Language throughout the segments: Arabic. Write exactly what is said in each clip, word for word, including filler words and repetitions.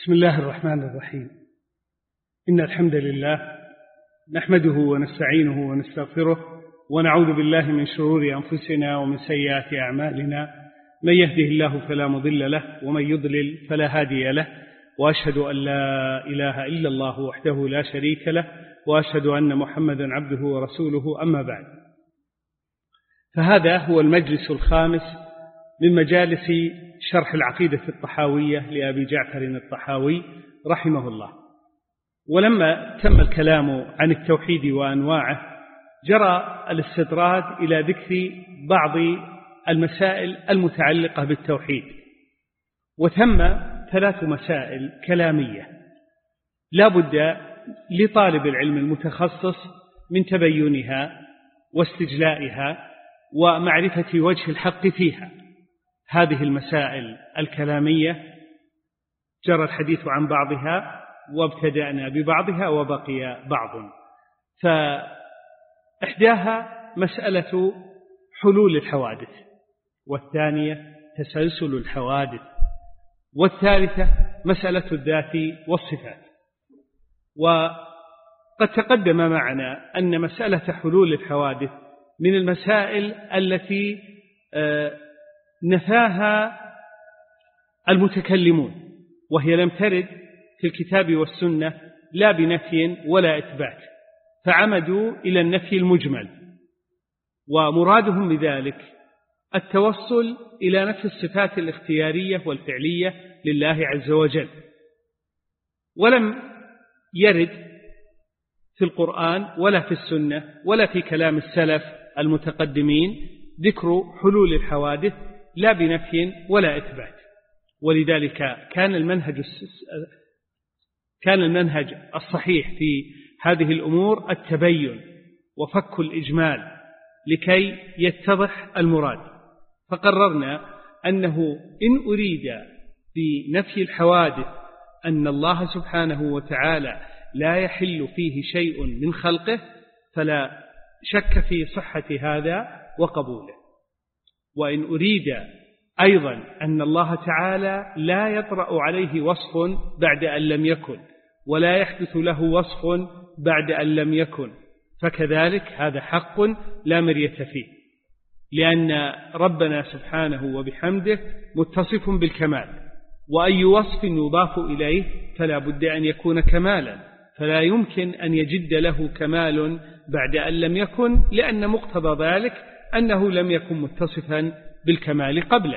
بسم الله الرحمن الرحيم. إن الحمد لله نحمده ونستعينه ونستغفره ونعوذ بالله من شرور أنفسنا ومن سيئات أعمالنا، من يهده الله فلا مضل له ومن يضلل فلا هادي له، وأشهد أن لا إله إلا الله وحده لا شريك له، وأشهد أن محمدا عبده ورسوله. أما بعد، فهذا هو المجلس الخامس من مجالس شرح العقيدة الطحاوية لأبي جعفر الطحاوي رحمه الله. ولما تم الكلام عن التوحيد وأنواعه، جرى الاستطراد إلى ذكر بعض المسائل المتعلقة بالتوحيد، وثم ثلاث مسائل كلامية لا بد لطالب العلم المتخصص من تبينها واستجلائها ومعرفة وجه الحق فيها. هذه المسائل الكلامية جرى الحديث عن بعضها وابتدأنا ببعضها وبقي بعض. فإحداها مسألة حلول الحوادث، والثانية تسلسل الحوادث، والثالثة مسألة الذات والصفات. وقد تقدم معنا أن مسألة حلول الحوادث من المسائل التي نفاها المتكلمون، وهي لم ترد في الكتاب والسنة لا بنفي ولا إثبات، فعمدوا إلى النفي المجمل، ومرادهم بذلك التوصل إلى نفي الصفات الاختيارية والفعلية لله عز وجل. ولم يرد في القرآن ولا في السنة ولا في كلام السلف المتقدمين ذكر حلول الحوادث لا بنفي ولا إثبات. ولذلك كان المنهج كان المنهج الصحيح في هذه الأمور التبين وفك الإجمال لكي يتضح المراد. فقررنا أنه إن أريد بنفي الحوادث أن الله سبحانه وتعالى لا يحل فيه شيء من خلقه، فلا شك في صحة هذا وقبوله. وإن أريد أيضا أن الله تعالى لا يطرأ عليه وصف بعد أن لم يكن، ولا يحدث له وصف بعد أن لم يكن، فكذلك هذا حق لا مرية فيه، لأن ربنا سبحانه وبحمده متصف بالكمال، وأي وصف يضاف إليه فلا بد أن يكون كمالا، فلا يمكن أن يجد له كمال بعد أن لم يكن، لأن مقتضى ذلك أنه لم يكن متصفا بالكمال قبله.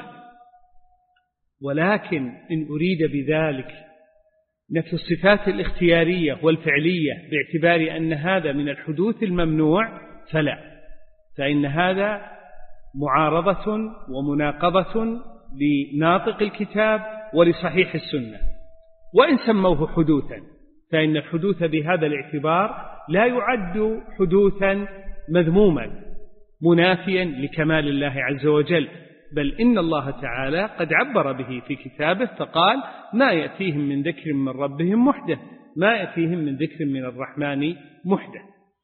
ولكن إن أريد بذلك نفي الصفات الاختيارية والفعلية باعتبار أن هذا من الحدوث الممنوع فلا، فإن هذا معارضة ومناقضة لناطق الكتاب ولصحيح السنة. وإن سموه حدوثا، فإن الحدوث بهذا الاعتبار لا يعد حدوثا مذموما منافيا لكمال الله عز وجل، بل إن الله تعالى قد عبر به في كتابه فقال: ما يأتيهم من ذكر من ربهم محدث، ما يأتيهم من ذكر من الرحمن محدث.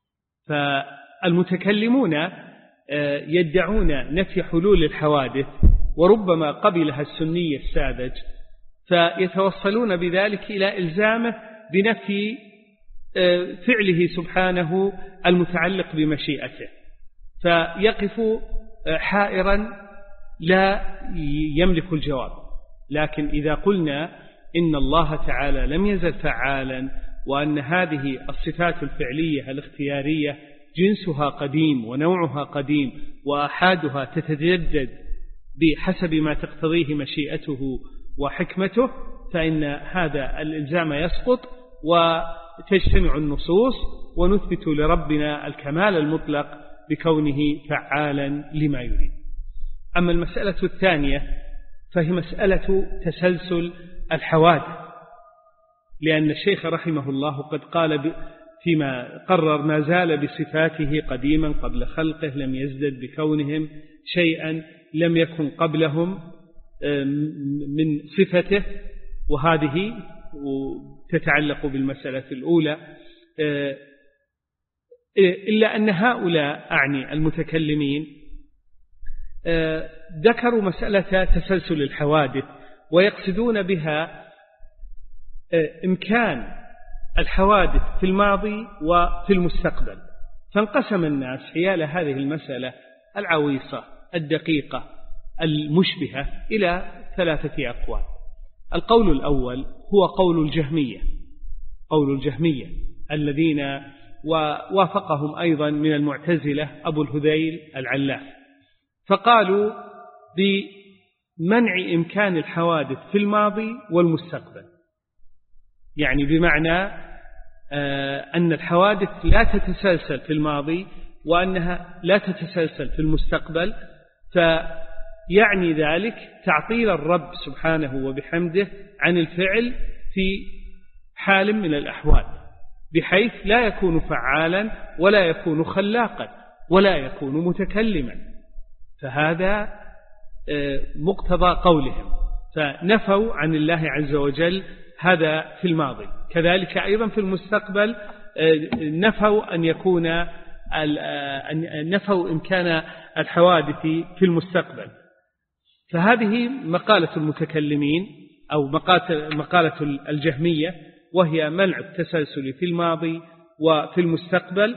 فالمتكلمون يدعون نفي حلول الحوادث، وربما قبلها السني الساذج، فيتوصلون بذلك إلى إلزامه بنفي فعله سبحانه المتعلق بمشيئته، فيقف حائرا لا يملك الجواب. لكن إذا قلنا إن الله تعالى لم يزل فعالا، وأن هذه الصفات الفعلية الاختيارية جنسها قديم ونوعها قديم، وأحادها تتجدد بحسب ما تقتضيه مشيئته وحكمته، فإن هذا الإلزام يسقط وتجتمع النصوص، ونثبت لربنا الكمال المطلق بكونه فعالا لما يريد. أما المسألة الثانية فهي مسألة تسلسل الحوادث، لأن الشيخ رحمه الله قد قال فيما قرر: ما زال بصفاته قديما قبل خلقه، لم يزدد بكونهم شيئا لم يكن قبلهم من صفته. وهذه تتعلق بالمسألة الأولى، إلا أن هؤلاء أعني المتكلمين ذكروا مسألة تسلسل الحوادث، ويقصدون بها إمكان الحوادث في الماضي وفي المستقبل، فانقسم الناس حيال هذه المسألة العويصة الدقيقة المشبهة إلى ثلاثة أقوال. القول الأول هو قول الجهمية، قول الجهمية الذين ووافقهم أيضا من المعتزلة أبو الهذيل العلاف، فقالوا بمنع إمكان الحوادث في الماضي والمستقبل، يعني بمعنى أن الحوادث لا تتسلسل في الماضي وأنها لا تتسلسل في المستقبل، فيعني ذلك تعطيل الرب سبحانه وبحمده عن الفعل في حال من الأحوال، بحيث لا يكون فعالا ولا يكون خلاقا ولا يكون متكلما. فهذا مقتضى قولهم، فنفوا عن الله عز وجل هذا في الماضي. كذلك أيضا في المستقبل نفوا أن يكون نفوا إمكان الحوادث في المستقبل. فهذه مقالة المتكلمين أو مقالة الجهمية، وهي منع التسلسل في الماضي وفي المستقبل.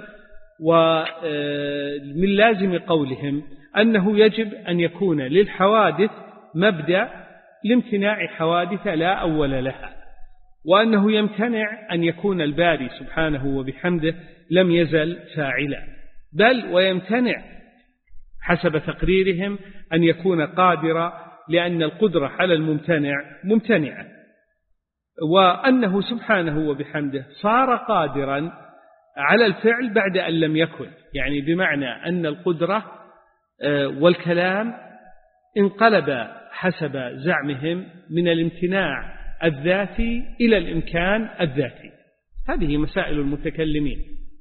ومن لازم قولهم أنه يجب أن يكون للحوادث مبدأ لامتناع حوادث لا أول لها، وأنه يمتنع أن يكون الباري سبحانه وبحمده لم يزل فاعلا، بل ويمتنع حسب تقريرهم أن يكون قادرا، لأن القدرة على الممتنع ممتنعة، وأنه سبحانه وبحمده صار قادرا على الفعل بعد أن لم يكن، يعني بمعنى أن القدرة والكلام انقلب حسب زعمهم من الامتناع الذاتي إلى الإمكان الذاتي. هذه مسائل المتكلمين.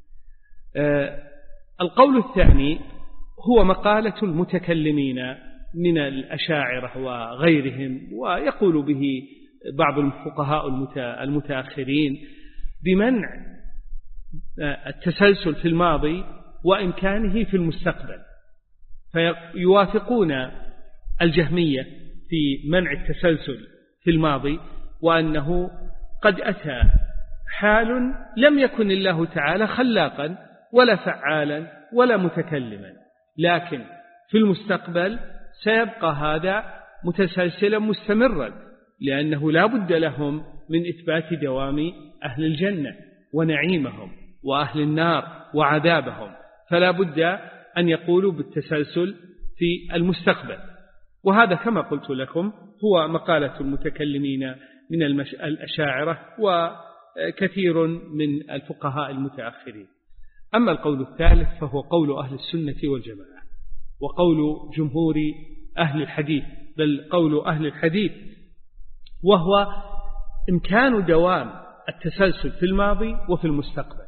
القول الثاني هو مقالة المتكلمين من الأشاعرة وغيرهم، ويقول به بعض الفقهاء المتأخرين بمنع التسلسل في الماضي وإمكانه في المستقبل، فيوافقون الجهمية في منع التسلسل في الماضي، وأنه قد أتى حال لم يكن الله تعالى خلاقا ولا فعالا ولا متكلما، لكن في المستقبل سيبقى هذا متسلسلا مستمرا، لأنه لا بد لهم من إثبات دوام أهل الجنة ونعيمهم وأهل النار وعذابهم، فلا بد أن يقولوا بالتسلسل في المستقبل. وهذا كما قلت لكم هو مقالة المتكلمين من الأشاعرة وكثير من الفقهاء المتأخرين. أما القول الثالث فهو قول أهل السنة والجماعة وقول جمهور أهل الحديث، بل قول أهل الحديث، وهو إمكان دوام التسلسل في الماضي وفي المستقبل،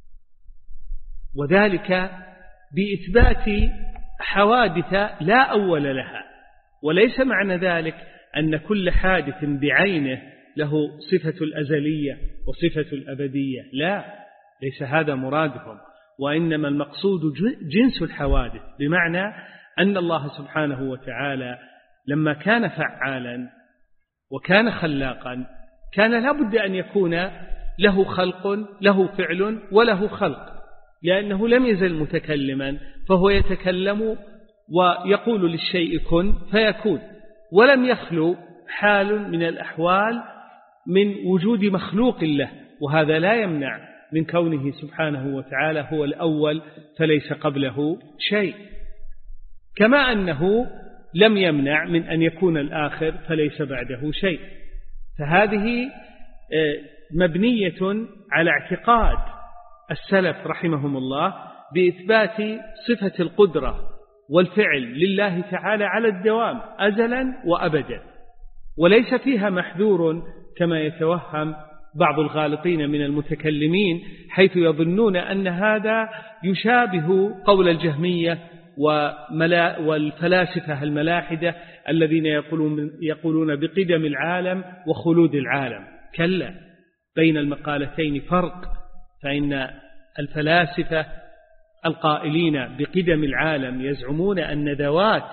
وذلك بإثبات حوادث لا أول لها. وليس معنى ذلك أن كل حادث بعينه له صفة الأزلية وصفة الأبدية، لا، ليس هذا مرادهم، وإنما المقصود جنس الحوادث، بمعنى أن الله سبحانه وتعالى لما كان فعالا وكان خلاقا كان لا بد أن يكون له خلق، له فعل وله خلق، لأنه لم يزل متكلما، فهو يتكلم ويقول للشيء كن فيكون، ولم يخلو حال من الأحوال من وجود مخلوق له، وهذا لا يمنع من كونه سبحانه وتعالى هو الأول فليس قبله شيء، كما أنه لم يمنع من أن يكون الآخر فليس بعده شيء. فهذه مبنية على اعتقاد السلف رحمهم الله بإثبات صفة القدرة والفعل لله تعالى على الدوام أزلا وأبدا، وليس فيها محذور كما يتوهم بعض الغالطين من المتكلمين، حيث يظنون أن هذا يشابه قول الجهمية والفلاسفة الملاحدة الذين يقولون, يقولون بقدم العالم وخلود العالم. كلا، بين المقالتين فرق، فإن الفلاسفة القائلين بقدم العالم يزعمون أن ذوات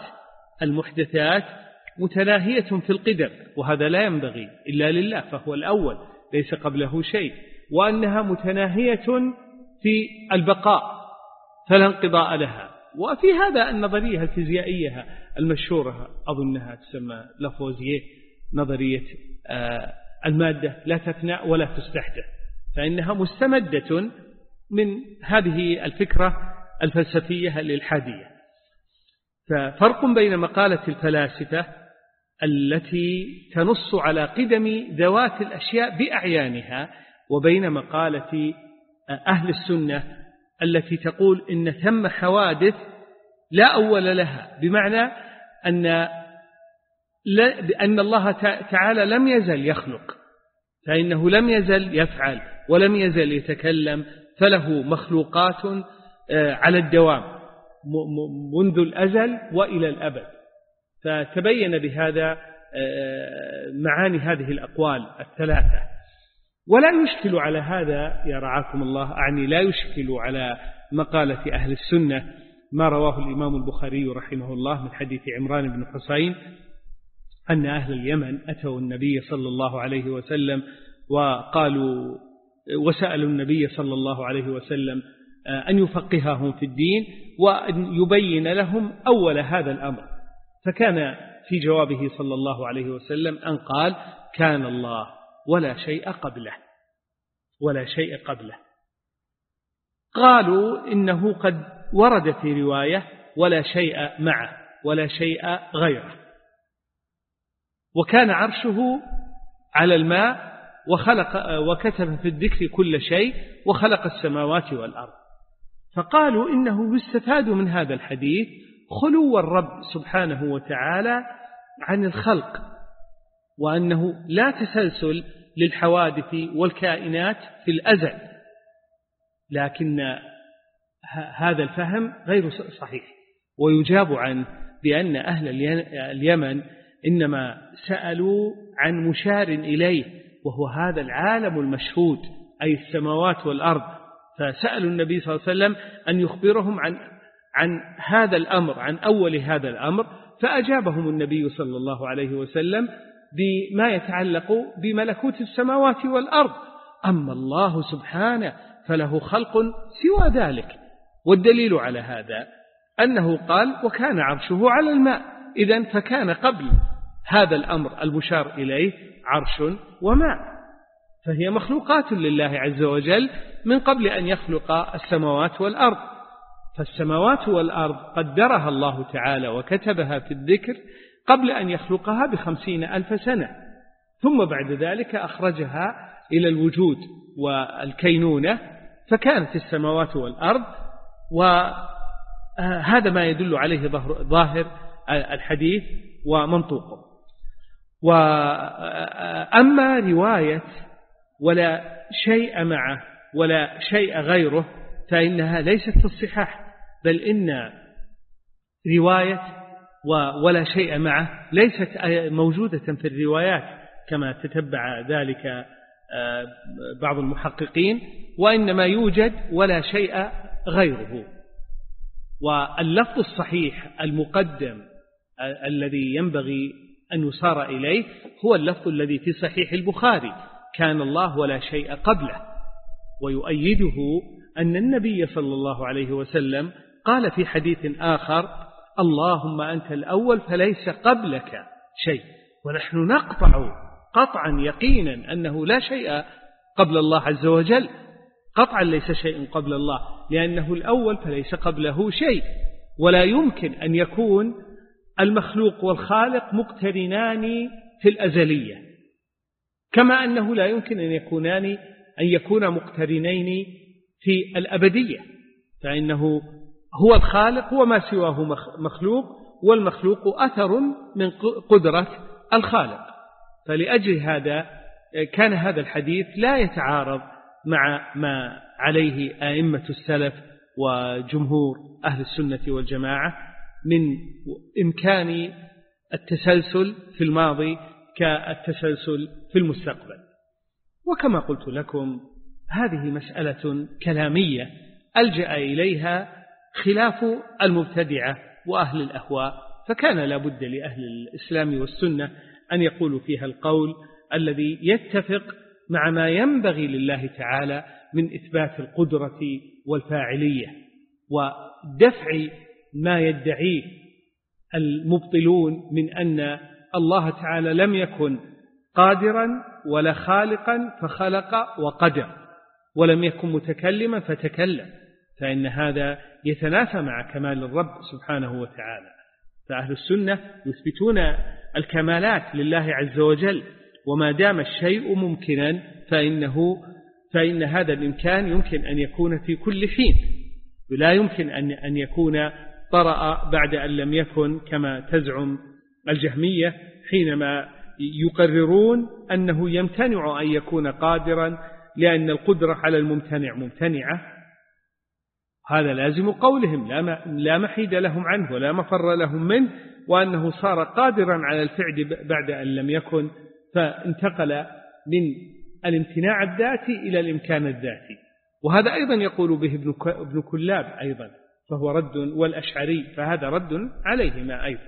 المحدثات متناهية في القدم، وهذا لا ينبغي إلا لله فهو الأول، ليس قبله شيء، وأنها متناهية في البقاء فلا انقضاء لها. وفي هذا النظرية الفيزيائية المشهورة أظنها تسمى لافوزييه، نظرية المادة لا تفنى ولا تستحدث، فإنها مستمدة من هذه الفكرة الفلسفية الإلحادية. ففرق بين مقالة الفلاسفة التي تنص على قدم ذوات الأشياء بأعيانها وبين مقالة أهل السنة التي تقول إن ثم حوادث لا أول لها، بمعنى أن أن الله تعالى لم يزل يخلق، فإنه لم يزل يفعل ولم يزل يتكلم، فله مخلوقات على الدوام منذ الأزل وإلى الأبد. فتبين بهذا معاني هذه الأقوال الثلاثة. ولا يشكل على هذا يا رعاكم الله، أعني لا يشكل على مقالة أهل السنة ما رواه الإمام البخاري رحمه الله من حديث عمران بن حسين أن أهل اليمن أتوا النبي صلى الله عليه وسلم وقالوا وسألوا النبي صلى الله عليه وسلم أن يفقههم في الدين وأن يبين لهم أول هذا الأمر، فكان في جوابه صلى الله عليه وسلم أن قال: كان الله ولا شيء قبله ولا شيء قبله. قالوا إنه قد ورد في رواية ولا شيء معه ولا شيء غيره، وكان عرشه على الماء وخلق وكتب في الذكر كل شيء وخلق السماوات والأرض. فقالوا إنه يستفاد من هذا الحديث خلو الرب سبحانه وتعالى عن الخلق، وأنه لا تسلسل للحوادث والكائنات في الأزل. لكن هذا الفهم غير صحيح، ويجاب عنه بأن أهل اليمن إنما سألوا عن مشار إليه، وهو هذا العالم المشهود أي السماوات والأرض، فسألوا النبي صلى الله عليه وسلم أن يخبرهم عن عن هذا الأمر، عن أول هذا الأمر، فأجابهم النبي صلى الله عليه وسلم بما يتعلق بملكوت السماوات والأرض. أما الله سبحانه فله خلق سوى ذلك، والدليل على هذا أنه قال: وكان عرشه على الماء، إذن فكان قبل هذا الأمر المشار إليه عرش وماء، فهي مخلوقات لله عز وجل من قبل أن يخلق السماوات والأرض. فالسماوات والأرض قدرها الله تعالى وكتبها في الذكر قبل أن يخلقها بخمسين ألف سنة، ثم بعد ذلك أخرجها إلى الوجود والكينونة، فكانت السماوات والأرض. وهذا ما يدل عليه ظاهر الحديث ومنطوقه. وأما رواية ولا شيء معه ولا شيء غيره فإنها ليست في الصحاح، بل إن رواية ولا شيء معه ليست موجودة في الروايات كما تتبع ذلك بعض المحققين، وإنما يوجد ولا شيء غيره. واللفظ الصحيح المقدم الذي ينبغي أن يصار إليه هو اللفظ الذي في صحيح البخاري: كان الله ولا شيء قبله. ويؤيده أن النبي صلى الله عليه وسلم قال في حديث آخر: اللهم أنت الأول فليس قبلك شيء. ونحن نقطع قطعا يقينا أنه لا شيء قبل الله عز وجل، قطعا ليس شيء قبل الله، لأنه الأول فليس قبله شيء. ولا يمكن أن يكون المخلوق والخالق مقترنان في الأزلية، كما أنه لا يمكن أن يكونان أن يكون مقترنين في الأبدية، فإنه هو الخالق وما سواه مخلوق، والمخلوق أثر من قدرة الخالق. فلأجل هذا كان هذا الحديث لا يتعارض مع ما عليه أئمة السلف وجمهور أهل السنة والجماعة من إمكان التسلسل في الماضي كالتسلسل في المستقبل. وكما قلت لكم هذه مسألة كلامية ألجأ إليها خلاف المبتدعة وأهل الأهواء، فكان لابد لأهل الإسلام والسنة أن يقولوا فيها القول الذي يتفق مع ما ينبغي لله تعالى من إثبات القدرة والفاعلية ودفع ما يدعيه المبطلون من أن الله تعالى لم يكن قادرا ولا خالقا فخلق وقدر، ولم يكن متكلما فتكلم، فإن هذا يتنافى مع كمال الرب سبحانه وتعالى. فأهل السنة يثبتون الكمالات لله عز وجل، وما دام الشيء ممكنا فإنه فإن هذا الإمكان يمكن أن يكون في كل حين، ولا يمكن أن أن يكون طرأ بعد أن لم يكن كما تزعم الجهمية حينما يقررون أنه يمتنع أن يكون قادرا لأن القدرة على الممتنع ممتنعة. هذا لازم قولهم لا محيد لهم عنه ولا مفر لهم منه، وأنه صار قادرا على الفعل بعد أن لم يكن، فانتقل من الامتناع الذاتي إلى الإمكان الذاتي. وهذا أيضا يقول به ابن كلاب أيضا، فهو رد، والأشعري فهذا رد عليهما أيضا.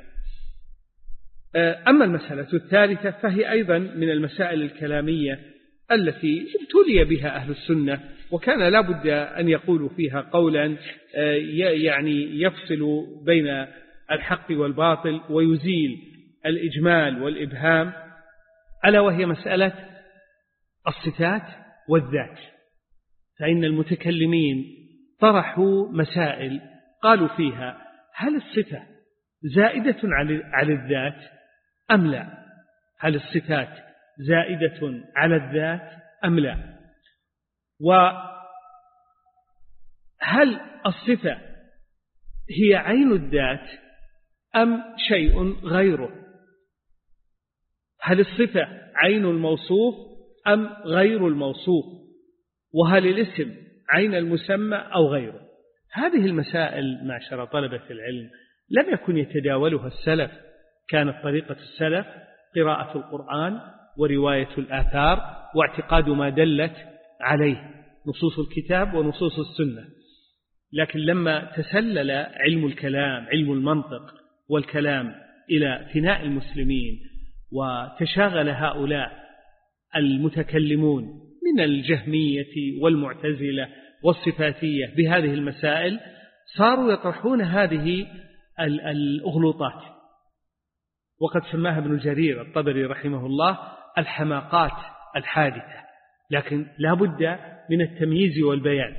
أما المسألة الثالثة فهي أيضا من المسائل الكلامية التي ابتلي بها أهل السنة، وكان لا بد أن يقولوا فيها قولا يعني يفصل بين الحق والباطل ويزيل الإجمال والإبهام، ألا وهي مسألة الصفات والذات. فإن المتكلمين طرحوا مسائل قالوا فيها: هل الصفة زائدة على الذات أم لا؟ هل الصفات زائدة على الذات أم لا؟ وهل الصفة هي عين الذات أم شيء غيره؟ هل الصفة عين الموصوف أم غير الموصوف؟ وهل الاسم عين المسمى أو غيره؟ هذه المسائل معشر طلبة العلم لم يكن يتداولها السلف. كانت طريقة السلف قراءة القرآن ورواية الآثار واعتقاد ما دلت عليه نصوص الكتاب ونصوص السنة. لكن لما تسلل علم الكلام، علم المنطق والكلام، إلى فناء المسلمين، وتشاغل هؤلاء المتكلمون من الجهمية والمعتزلة والصفاتية بهذه المسائل، صاروا يطرحون هذه الأغلوطات، وقد سماها ابن جرير الطبري رحمه الله الحماقات الحادثة. لكن لا بد من التمييز والبيان.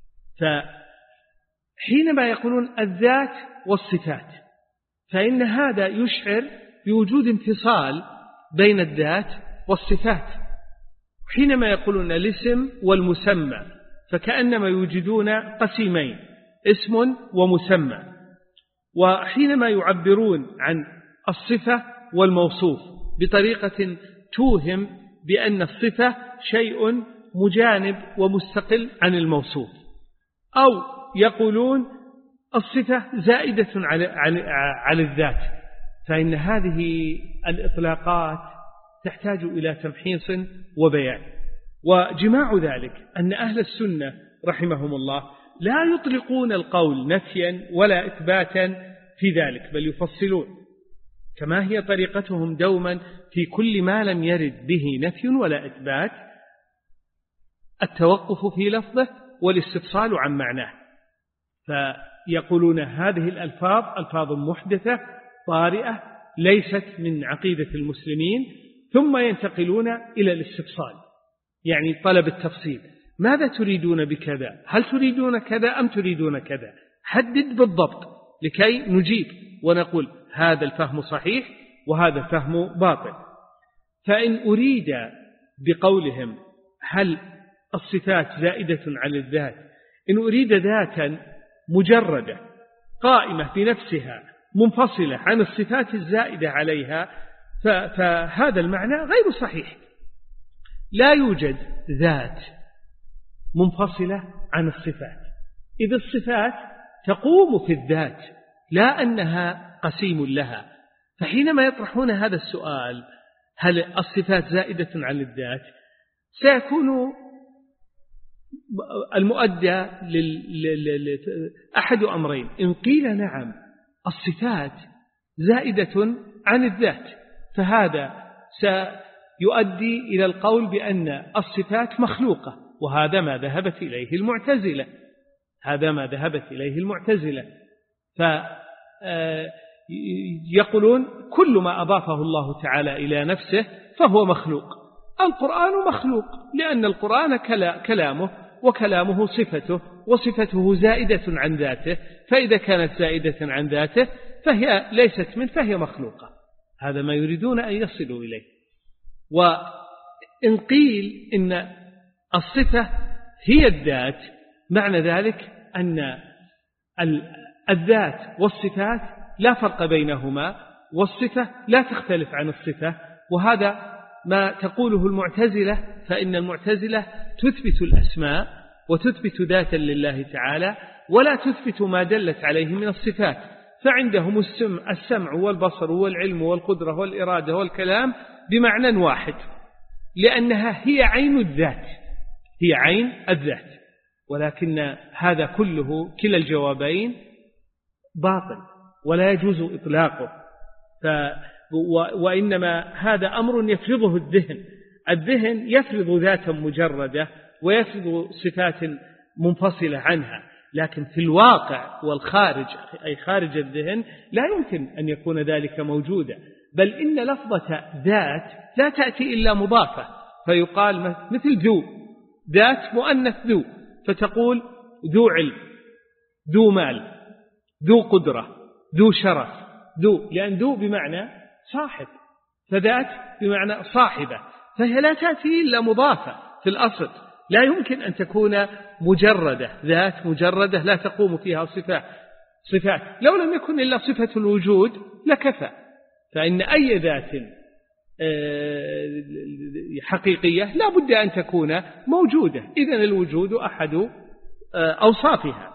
فحينما يقولون الذات والصفات فإن هذا يشعر بوجود انفصال بين الذات والصفات. حينما يقولون الاسم والمسمى فكأنما يوجدون قسيمين، اسم ومسمى. وحينما يعبرون عن الصفة والموصوف بطريقة توهم بأن الصفة شيء مجانب ومستقل عن الموصوف، أو يقولون الصفة زائدة على, على, على الذات، فإن هذه الإطلاقات تحتاج إلى تمحيص وبيان. وجماع ذلك أن أهل السنة رحمهم الله لا يطلقون القول نفيا ولا إثباتا في ذلك، بل يفصلون كما هي طريقتهم دوما في كل ما لم يرد به نفي ولا إثبات، التوقف في لفظه والاستفصال عن معناه. فيقولون هذه الألفاظ ألفاظ محدثة طارئة ليست من عقيدة المسلمين، ثم ينتقلون إلى الاستفصال، يعني طلب التفصيل. ماذا تريدون بكذا؟ هل تريدون كذا أم تريدون كذا؟ حدد بالضبط لكي نجيب ونقول هذا الفهم صحيح وهذا الفهم باطل. فإن أريد بقولهم هل الصفات زائدة على الذات، إن أريد ذاتا مجردة قائمة بنفسها منفصلة عن الصفات الزائدة عليها، فهذا المعنى غير صحيح. لا يوجد ذات منفصلة عن الصفات، إذ الصفات تقوم في الذات لا أنها قسيم لها. فحينما يطرحون هذا السؤال هل الصفات زائدة عن الذات، سيكون المؤدى أحد أمرين: إن قيل نعم الصفات زائدة عن الذات، فهذا يؤدي إلى القول بأن الصفات مخلوقة، وهذا ما ذهبت إليه المعتزلة هذا ما ذهبت إليه المعتزلة فيقولون كل ما أضافه الله تعالى إلى نفسه فهو مخلوق. القرآن مخلوق لأن القرآن كلامه، وكلامه صفته، وصفته زائدة عن ذاته، فإذا كانت زائدة عن ذاته فهي ليست منه فهي مخلوقة. هذا ما يريدون أن يصلوا إليه. وإن قيل إن الصفة هي الذات، معنى ذلك أن الذات والصفات لا فرق بينهما، والصفة لا تختلف عن الصفة، وهذا ما تقوله المعتزلة. فإن المعتزلة تثبت الأسماء وتثبت ذاتا لله تعالى، ولا تثبت ما دلت عليه من الصفات، فعندهم السمع والبصر والعلم والقدرة والإرادة والكلام بمعنى واحد، لأنها هي عين الذات هي عين الذات ولكن هذا كله كلا الجوابين باطل ولا يجوز إطلاقه. ف وإنما هذا أمر يفرضه الذهن الذهن يفرض ذاتا مجردة ويفرض صفات منفصلة عنها، لكن في الواقع والخارج أي خارج الذهن لا يمكن أن يكون ذلك موجودا، بل إن لفظة ذات لا تأتي إلا مضافة، فيقال مثل ذو، ذات مؤنث ذو، فتقول ذو علم، ذو مال، ذو قدرة، ذو شرف، ذو، لأن ذو بمعنى صاحب، فذات بمعنى صاحبة، فهي لا تأتي إلا مضافة في الأصل، لا يمكن أن تكون مجردة، ذات مجردة لا تقوم فيها صفات صفات لو لم يكن إلا صفة الوجود لكفى. فإن أي ذات حقيقية لا بد أن تكون موجودة، إذن الوجود أحد أوصافها.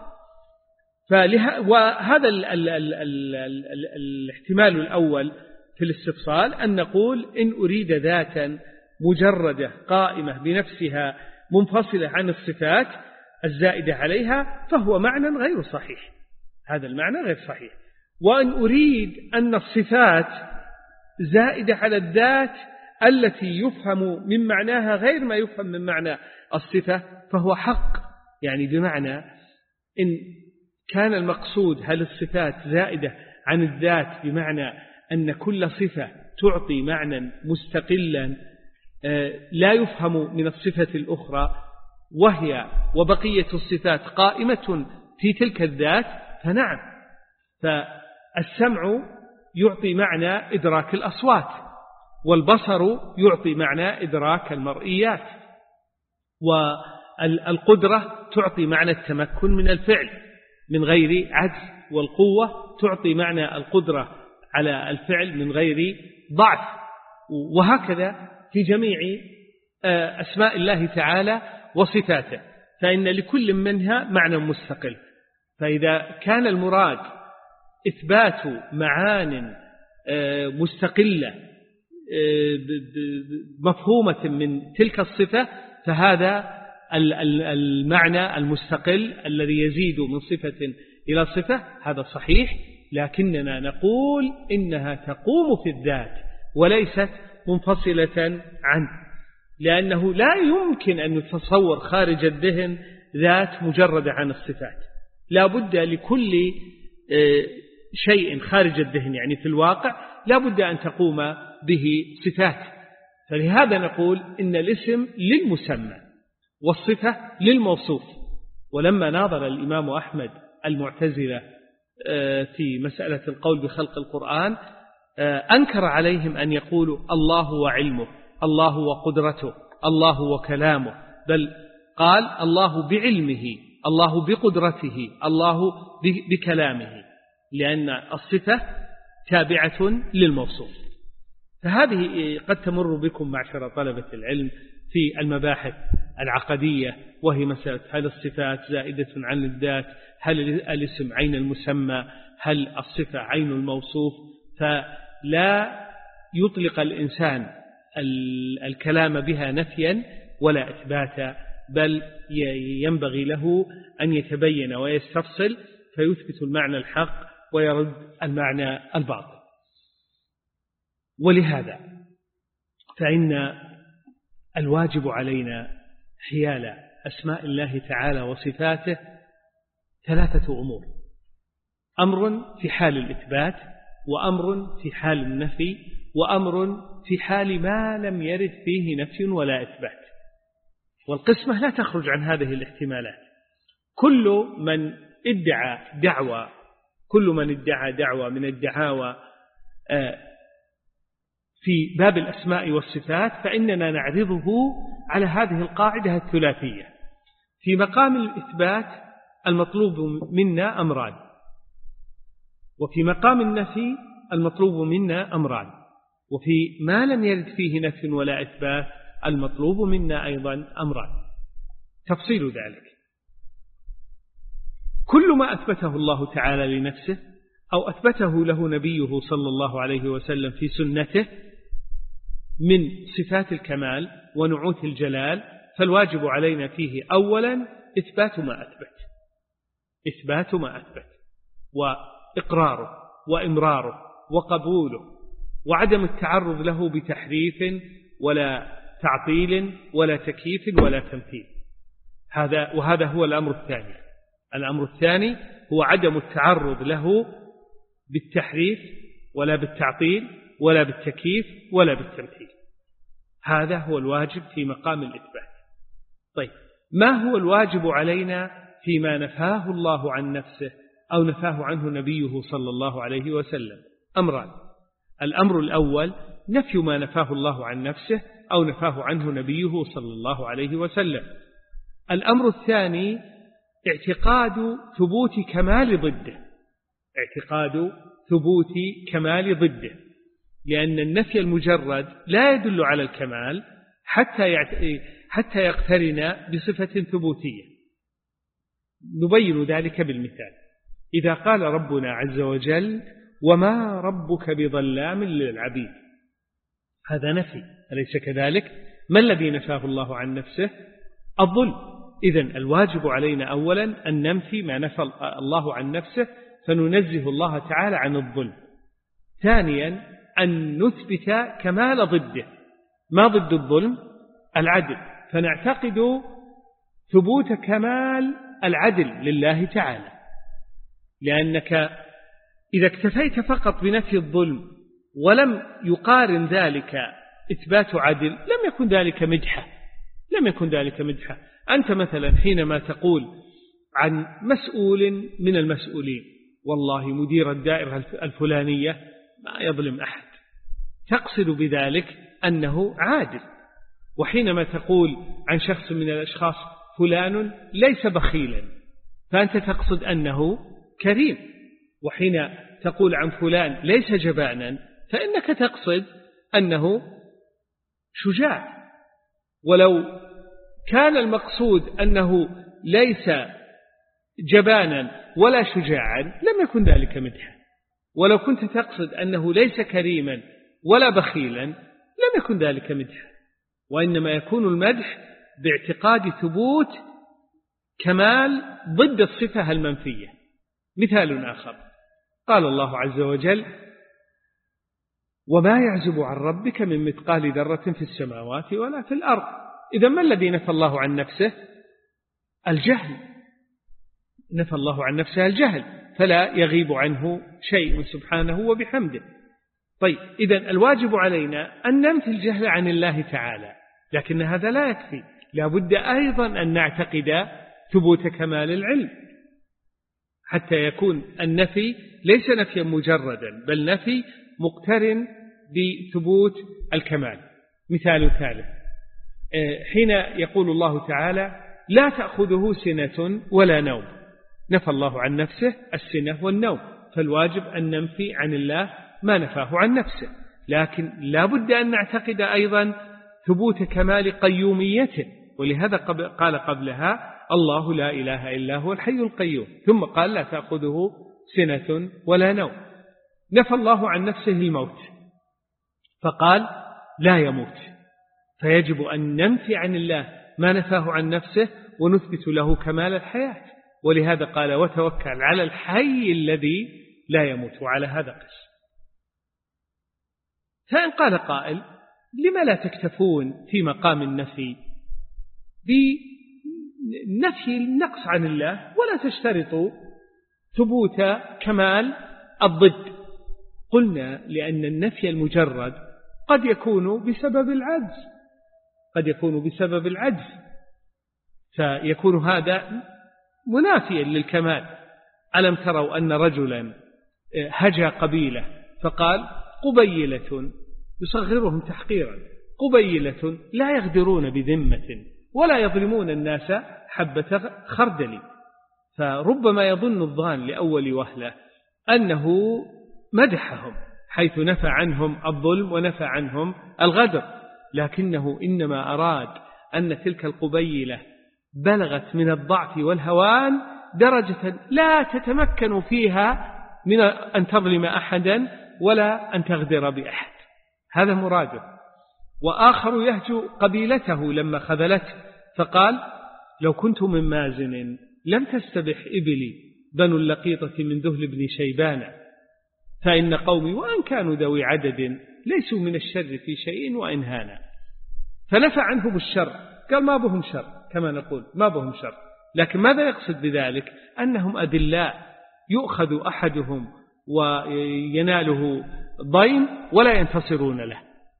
وهذا ال ال ال ال ال الاحتمال الأول في الاستفصال أن نقول إن أريد ذاتا مجردة قائمة بنفسها منفصلة عن الصفات الزائدة عليها فهو معنى غير صحيح، هذا المعنى غير صحيح. وأن أريد أن الصفات زائدة على الذات التي يفهم من معناها غير ما يفهم من معنى الصفة فهو حق، يعني بمعنى إن كان المقصود هل الصفات زائدة عن الذات بمعنى أن كل صفة تعطي معنى مستقلا لا يفهم من الصفة الأخرى، وهي وبقية الصفات قائمة في تلك الذات، فنعم، فالسمع يعطي معنى إدراك الأصوات، والبصر يعطي معنى إدراك المرئيات، والقدرة تعطي معنى التمكن من الفعل من غير عجز، والقوة تعطي معنى القدرة على الفعل من غير ضعف، وهكذا في جميع أسماء الله تعالى وصفاته، فإن لكل منها معنى مستقل. فإذا كان المراد إثبات معان مستقلة مفهومة من تلك الصفة فهذا المعنى المستقل الذي يزيد من صفة إلى صفة هذا صحيح، لكننا نقول إنها تقوم في الذات وليست منفصلة عنه، لأنه لا يمكن أن يتصور خارج الذهن ذات مجردة عن الصفات، لا بد لكل شيء خارج الذهن يعني في الواقع لا بد أن تقوم به صفات. فلهذا نقول إن الاسم للمسمى والصفة للموصوف. ولما ناظر الإمام أحمد المعتزلة في مسألة القول بخلق القرآن أنكر عليهم أن يقولوا الله وعلمه، الله وقدرته، الله وكلامه، بل قال الله بعلمه، الله بقدرته، الله بكلامه، لأن الصفة تابعة للموصوف. فهذه قد تمر بكم معشر طلبة العلم في المباحث العقدية، وهي مسألة هل الصفات زائدة عن الذات، هل الاسم عين المسمى، هل الصفة عين الموصوف. فلا يطلق الإنسان الكلام بها نفيا ولا إثباتا، بل ينبغي له أن يتبين ويستفصل فيثبت المعنى الحق ويرد المعنى الباطل. ولهذا فإن الواجب علينا حيال أسماء الله تعالى وصفاته ثلاثة أمور: أمر في حال الإثبات، وأمر في حال النفي، وأمر في حال ما لم يرد فيه نفي ولا إثبات. والقسمة لا تخرج عن هذه الاحتمالات. كل من ادعى دعوة كل من ادعى دعوة من الدعاوى في باب الأسماء والصفات فإننا نعرضه على هذه القاعدة الثلاثية. في مقام الإثبات المطلوب منا أمران، وفي مقام النفي المطلوب منا أمران، وفي ما لم يرد فيه نفي ولا إثبات المطلوب منا أيضا أمران. تفصيل ذلك: كل ما أثبته الله تعالى لنفسه أو أثبته له نبيه صلى الله عليه وسلم في سنته من صفات الكمال ونعوت الجلال فالواجب علينا فيه أولا إثبات ما أثبت إثبات ما أثبت وإقراره وإمراره وقبوله، وعدم التعرض له بتحريف ولا تعطيل ولا تكييف ولا تمثيل. هذا وهذا هو الأمر الثاني. الأمر الثاني هو عدم التعرض له بالتحريف ولا بالتعطيل ولا بالتكييف ولا بالتمثيل. هذا هو الواجب في مقام الإثبات. طيب، ما هو الواجب علينا فيما نفاه الله عن نفسه أو نفاه عنه نبيه صلى الله عليه وسلم؟ أمران: الأمر الأول نفي ما نفاه الله عن نفسه أو نفاه عنه نبيه صلى الله عليه وسلم. الأمر الثاني اعتقاد ثبوت كمال ضده اعتقاد ثبوت كمال ضده لأن النفي المجرد لا يدل على الكمال حتى حتى يقترن بصفة ثبوتية. نبين ذلك بالمثال: إذا قال ربنا عز وجل: وما ربك بظلام للعبيد، هذا نفي، أليس كذلك؟ ما الذي نفاه الله عن نفسه؟ الظلم. إذن الواجب علينا أولا أن ننفي ما نفى الله عن نفسه فننزه الله تعالى عن الظلم. ثانيا أن نثبت كمال ضده. ما ضد الظلم؟ العدل، فنعتقد ثبوت كمال العدل لله تعالى، لأنك إذا اكتفيت فقط بنفي الظلم ولم يقارن ذلك إثبات عدل لم يكن ذلك مدحة لم يكن ذلك مدحة. أنت مثلا حينما تقول عن مسؤول من المسؤولين: والله مدير الدائرة الفلانية ما يظلم أحد، تقصد بذلك أنه عادل. وحينما تقول عن شخص من الأشخاص: فلان ليس بخيلا، فأنت تقصد أنه كريم. وحين تقول عن فلان ليس جبانا فإنك تقصد أنه شجاع. ولو كان المقصود أنه ليس جبانا ولا شجاعا لم يكن ذلك مدحا. ولو كنت تقصد أنه ليس كريما ولا بخيلا لم يكن ذلك مدحا. وإنما يكون المدح باعتقاد ثبوت كمال ضد الصفة المنفية. مثال آخر: قال الله عز وجل: وما يعزب عن ربك من مثقال ذرة في السماوات ولا في الأرض. إذا ما الذي نفى الله عن نفسه؟ الجهل. نفى الله عن نفسه الجهل، فلا يغيب عنه شيء سبحانه وبحمده. طيب، إذا الواجب علينا أن ننفي الجهل عن الله تعالى، لكن هذا لا يكفي، لا بد أيضا أن نعتقد ثبوت كمال العلم حتى يكون النفي ليس نفيا مجردا بل نفي مقترن بثبوت الكمال. مثال ثالث: حين يقول الله تعالى: لا تأخذه سنة ولا نوم، نفى الله عن نفسه السنة والنوم، فالواجب أن ننفي عن الله ما نفاه عن نفسه، لكن لا بد أن نعتقد أيضا ثبوت كمال قيوميته. ولهذا قال قبلها: الله لا إله إلا هو الحي القيوم، ثم قال: لا تأخذه سنة ولا نوم. نفى الله عن نفسه الموت فقال: لا يموت، فيجب أن ننفي عن الله ما نفاه عن نفسه ونثبت له كمال الحياة. ولهذا قال: وتوكل على الحي الذي لا يموت. وعلى هذا قس. فإن قال قائل: لما لا تكتفون في مقام النفي بنفي النقص عن الله ولا تشترطوا ثبوت كمال الضد؟ قلنا لأن النفي المجرد قد يكون بسبب العجز، قد يكون بسبب العجز، فيكون هذا منافيا للكمال. ألم تروا أن رجلا هجا قبيلة فقال قبيلة، يصغرهم تحقيرا، قبيلة لا يغدرون بذمة ولا يظلمون الناس حبة خردل. فربما يظن الظان لأول وهلة أنه مدحهم حيث نفى عنهم الظلم ونفى عنهم الغدر، لكنه إنما أراد أن تلك القبيلة بلغت من الضعف والهوان درجة لا تتمكن فيها من أن تظلم أحدا ولا أن تغدر بأحد، هذا مراده. وآخر يهجو قبيلته لما خذلته فقال لو كنت من مازن لم تستبح إبلي بنو اللقيطة من ذهل بن شيبان، فإن قومي وأن كانوا ذوي عدد ليسوا من الشر في شيء وإن هانا. فنفى عنهم الشر، قال ما بهم شر، كما نقول ما بهم شر، لكن ماذا يقصد بذلك؟ أنهم أدلاء يؤخذ أحدهم ويناله ضيم ولا ينتصرون له.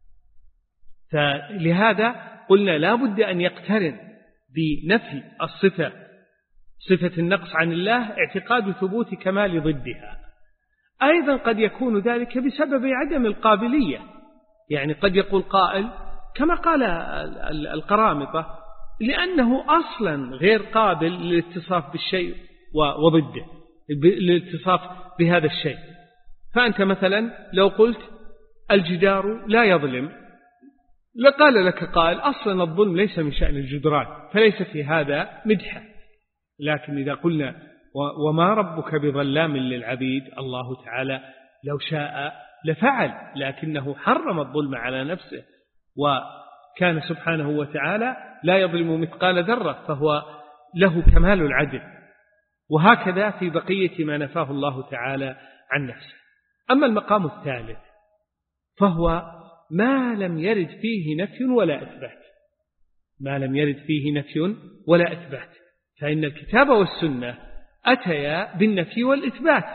فلهذا قلنا لا بد أن يقترن بنفي الصفة، صفة النقص عن الله، اعتقاد ثبوت كمال ضدها. أيضا قد يكون ذلك بسبب عدم القابلية، يعني قد يقول قائل كما قال القرامطة لأنه أصلا غير قابل للاتصاف بالشيء وضده، للاتصاف بهذا الشيء. فأنت مثلا لو قلت الجدار لا يظلم، لقال لك قائل أصلا الظلم ليس من شأن الجدران فليس في هذا مدحة. لكن إذا قلنا وما ربك بظلام للعبيد، الله تعالى لو شاء لفعل، لكنه حرم الظلم على نفسه، وكان سبحانه وتعالى لا يظلم مثقال ذرة، فهو له كمال العدل. وهكذا في بقية ما نفاه الله تعالى عن نفسه. أما المقام الثالث فهو ما لم يرد فيه نفي ولا إثبات، ما لم يرد فيه نفي ولا إثبات، فإن الكتاب والسنة أتيا بالنفي والإثبات،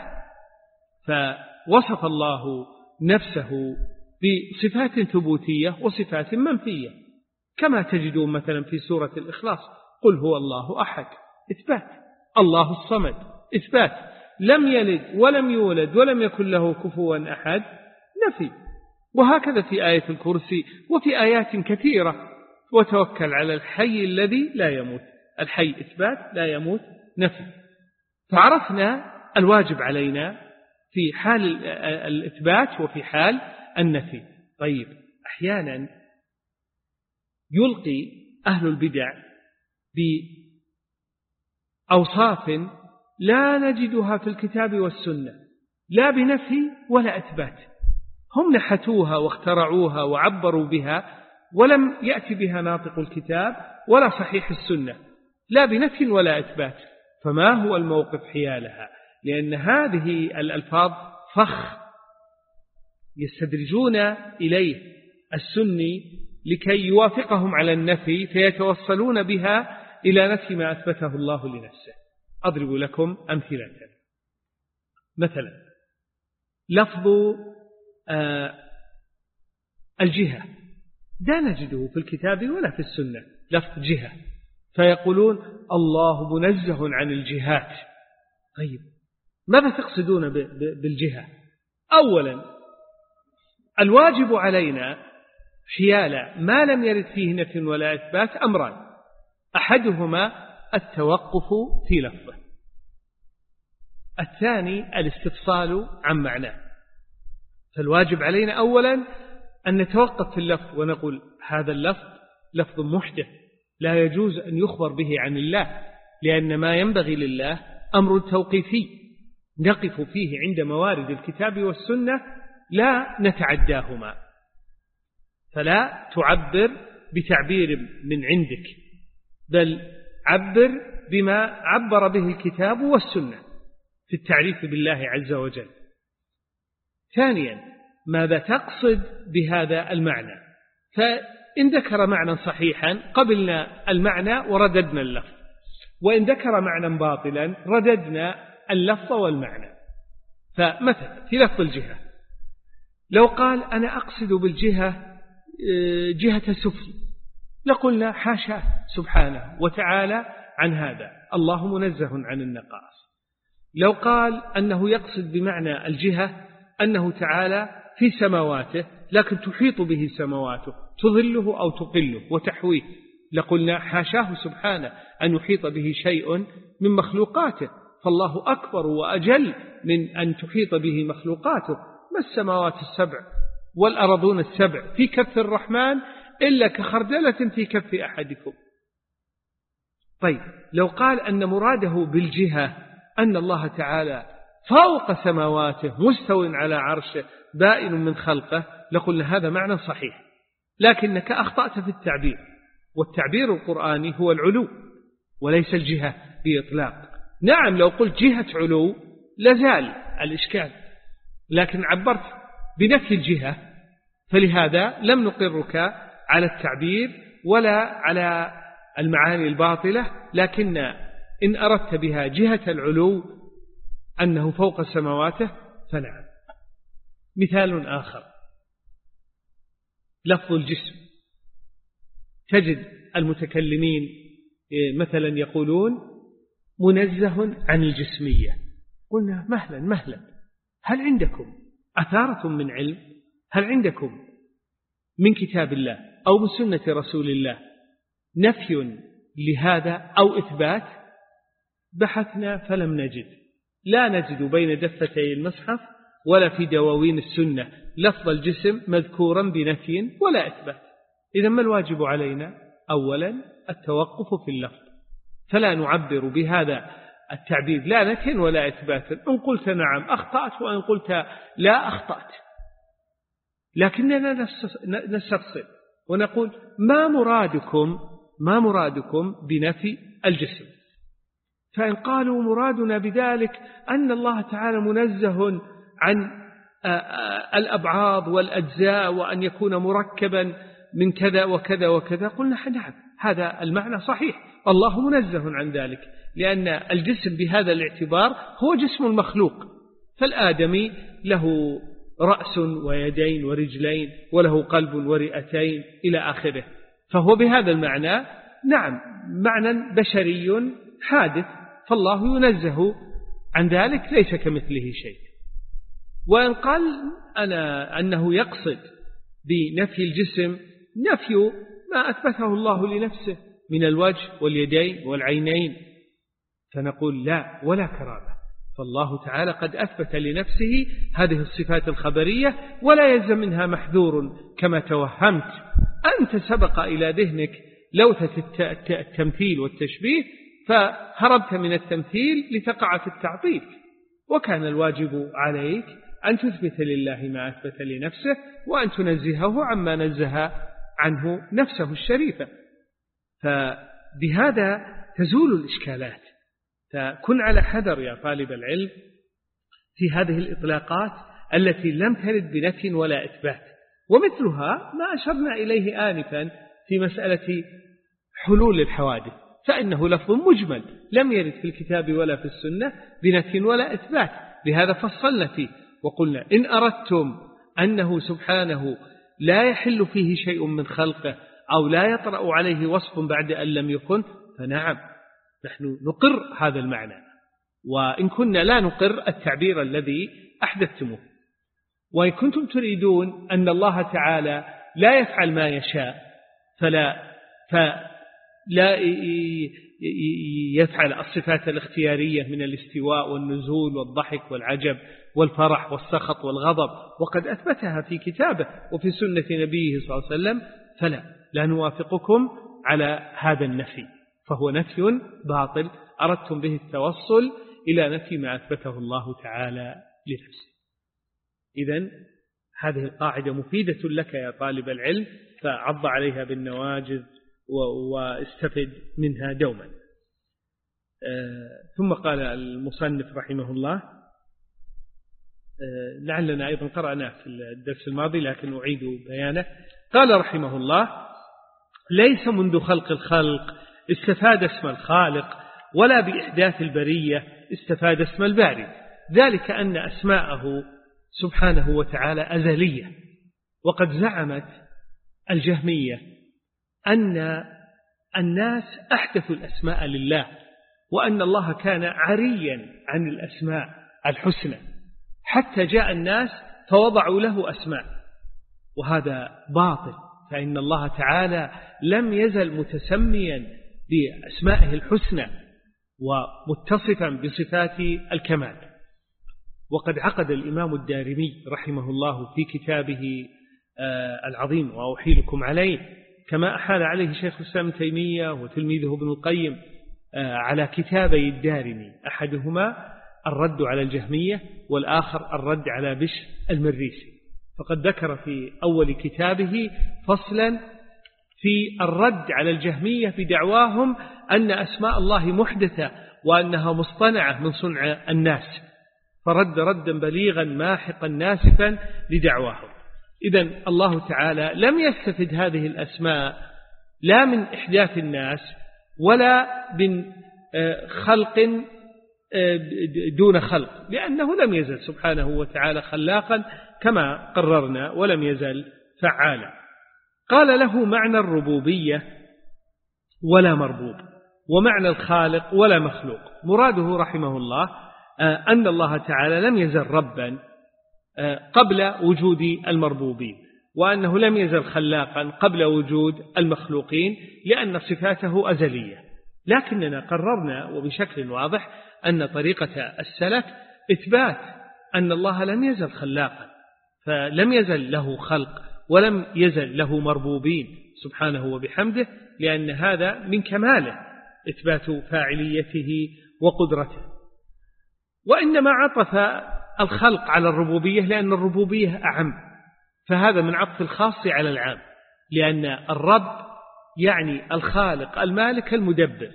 فوصف الله نفسه بصفات ثبوتية وصفات منفية، كما تجدون مثلا في سورة الإخلاص قل هو الله أحد إثبات، الله الصمد إثبات، لم يلد ولم يولد ولم يكن له كفوا أحد نفي. وهكذا في آية الكرسي وفي آيات كثيرة، وتوكل على الحي الذي لا يموت، الحي إثبات لا يموت نفي. فعرفنا الواجب علينا في حال الإثبات وفي حال النفي. طيب أحيانا يلقي أهل البدع بأوصاف لا نجدها في الكتاب والسنة، لا بنفي ولا إثبات، هم نحتوها واخترعوها وعبروا بها ولم يأتي بها ناطق الكتاب ولا صحيح السنة، لا بنفي ولا إثبات. فما هو الموقف حيالها؟ لأن هذه الألفاظ فخ يستدرجون إليه السني لكي يوافقهم على النفي، فيتوصلون بها إلى نفي ما أثبته الله لنفسه. أضرب لكم أمثلة. مثلا لفظ آه الجهة لا نجده في الكتاب ولا في السنة، لفظ جهة، فيقولون الله منزه عن الجهات. طيب ماذا تقصدون بالجهة؟ أولا الواجب علينا حيال ما لم يرد فيه نفي ولا إثبات أمران، أحدهما التوقف في لفظه، الثاني الاستفصال عن معناه. فالواجب علينا أولا أن نتوقف في اللفظ ونقول هذا اللفظ لفظ محدث لا يجوز أن يخبر به عن الله، لأن ما ينبغي لله أمر توقيفي نقف فيه عند موارد الكتاب والسنة لا نتعداهما. فلا تعبر بتعبير من عندك، بل عبر بما عبر به الكتاب والسنة في التعريف بالله عز وجل. ثانيا ماذا تقصد بهذا المعنى؟ فإن ذكر معنى صحيحا قبلنا المعنى ورددنا اللفظ، وإن ذكر معنى باطلا رددنا اللفظ والمعنى. فمثلا في لفظ الجهة لو قال أنا أقصد بالجهة جهة سفل لقلنا حاشا سبحانه وتعالى عن هذا، الله منزه عن النقائص. لو قال أنه يقصد بمعنى الجهة أنه تعالى في سماواته لكن تحيط به سماواته تظله أو تقله وتحويه لقلنا حاشاه سبحانه أن يحيط به شيء من مخلوقاته، فالله أكبر وأجل من أن تحيط به مخلوقاته. ما السماوات السبع والأرضون السبع في كف الرحمن إلا كخردلة في كف أحدكم. طيب لو قال أن مراده بالجهة أن الله تعالى فوق سماواته مستو على عرشه بائن من خلقه لقلنا هذا معنى صحيح، لكنك أخطأت في التعبير، والتعبير القرآني هو العلو وليس الجهة بإطلاق. نعم لو قلت جهة علو لزال الإشكال، لكن عبرت بنفي الجهة، فلهذا لم نقرك على التعبير ولا على المعاني الباطلة، لكن إن أردت بها جهة العلو أنه فوق سماواته فنعم. مثال آخر لفظ الجسم، تجد المتكلمين مثلا يقولون منزه عن الجسمية، قلنا مهلا مهلا، هل عندكم أثارة من علم؟ هل عندكم من كتاب الله أو من سنة رسول الله نفي لهذا أو إثبات؟ بحثنا فلم نجد، لا نجد بين دفتي المصحف ولا في دواوين السنة لفظ الجسم مذكورا بنفي ولا إثبات. إذا ما الواجب علينا؟ أولا التوقف في اللفظ، فلا نعبر بهذا التعبير لا نفي ولا إثبات. إن قلت نعم أخطأت، وإن قلت لا أخطأت، لكننا نستفصل ونقول ما مرادكم ما مرادكم بنفي الجسم؟ فإن قالوا مرادنا بذلك أن الله تعالى منزه عن الأبعاض والأجزاء وأن يكون مركبا من كذا وكذا وكذا، قلنا نعم هذا المعنى صحيح، الله منزه عن ذلك، لأن الجسم بهذا الاعتبار هو جسم المخلوق، فالآدمي له رأس ويدين ورجلين وله قلب ورئتين إلى آخره، فهو بهذا المعنى نعم معنى بشري حادث، فالله ينزه عن ذلك ليس كمثله شيء. وإن قال أنا أنه يقصد بنفي الجسم نفي ما أثبته الله لنفسه من الوجه واليدين والعينين، فنقول لا ولا كرامة، فالله تعالى قد أثبت لنفسه هذه الصفات الخبرية ولا يلزم منها محذور كما توهمت أنت. سبق إلى ذهنك لوثة التمثيل والتشبيه فهربت من التمثيل لتقع في التعطيل، وكان الواجب عليك أن تثبت لله ما أثبت لنفسه وأن تنزهه عما نزه عنه نفسه الشريفة. فبهذا تزول الإشكالات، فكن على حذر يا طالب العلم في هذه الإطلاقات التي لم ترد بنفي ولا إثبات، ومثلها ما أشرنا إليه آنفا في مسألة حلول الحوادث، فإنه لفظ مجمل لم يرد في الكتاب ولا في السنة بنفي ولا إثبات، لهذا فصلنا فيه وقلنا إن أردتم أنه سبحانه لا يحل فيه شيء من خلقه أو لا يطرأ عليه وصف بعد أن لم يكن، فنعم نحن نقر هذا المعنى، وإن كنا لا نقر التعبير الذي أحدثتموه. وإن كنتم تريدون أن الله تعالى لا يفعل ما يشاء فلا فلا يفعل الصفات الاختيارية من الاستواء والنزول والضحك والعجب والفرح والسخط والغضب، وقد أثبتها في كتابه وفي سنة نبيه صلى الله عليه وسلم، فلا لا نوافقكم على هذا النفي، فهو نفي باطل أردتم به التوصل إلى نفي ما أثبته الله تعالى لنفسه. إذن هذه القاعدة مفيدة لك يا طالب العلم، فعض عليها بالنواجذ واستفد منها دوما. ثم قال المصنف رحمه الله، لعلنا أيضا قرأناه في الدرس الماضي لكن أعيد بيانه، قال رحمه الله: ليس منذ خلق الخلق استفاد اسم الخالق، ولا بإحداث البرية استفاد اسم الباري، ذلك أن أسماءه سبحانه وتعالى أزلية. وقد زعمت الجهمية أن الناس أحدثوا الأسماء لله، وأن الله كان عريا عن الأسماء الحسنى حتى جاء الناس فوضعوا له أسماء، وهذا باطل، فإن الله تعالى لم يزل متسميا بأسمائه الحسنى ومتصفا بصفات الكمال. وقد عقد الإمام الدارمي رحمه الله في كتابه العظيم وأحيلكم عليه، كما أحال عليه شيخ الإسلام ابن تيمية وتلميذه ابن القيم، على كتابي الدارمي، أحدهما الرد على الجهمية والآخر الرد على بشر المريسي. فقد ذكر في أول كتابه فصلا في الرد على الجهمية بدعواهم أن أسماء الله محدثة وأنها مصطنعة من صنع الناس، فرد ردا بليغا ماحقا ناسفا لدعواهم. إذن الله تعالى لم يستفد هذه الأسماء لا من إحداث الناس ولا من خلق دون خلق، لأنه لم يزل سبحانه وتعالى خلاقا كما قررنا، ولم يزل فعالا. قال: له معنى الربوبية ولا مربوب، ومعنى الخالق ولا مخلوق. مراده رحمه الله أن الله تعالى لم يزل ربا قبل وجود المربوبين، وأنه لم يزل خلاقا قبل وجود المخلوقين، لأن صفاته أزلية. لكننا قررنا وبشكل واضح أن طريقة السلف إثبات أن الله لم يزل خلاقا، فلم يزل له خلق ولم يزل له مربوبين سبحانه وبحمده، لأن هذا من كماله إثبات فاعليته وقدرته. وإنما عطف الخلق على الربوبية لأن الربوبية أعم، فهذا من عطف الخاص على العام، لأن الرب يعني الخالق المالك المدبر،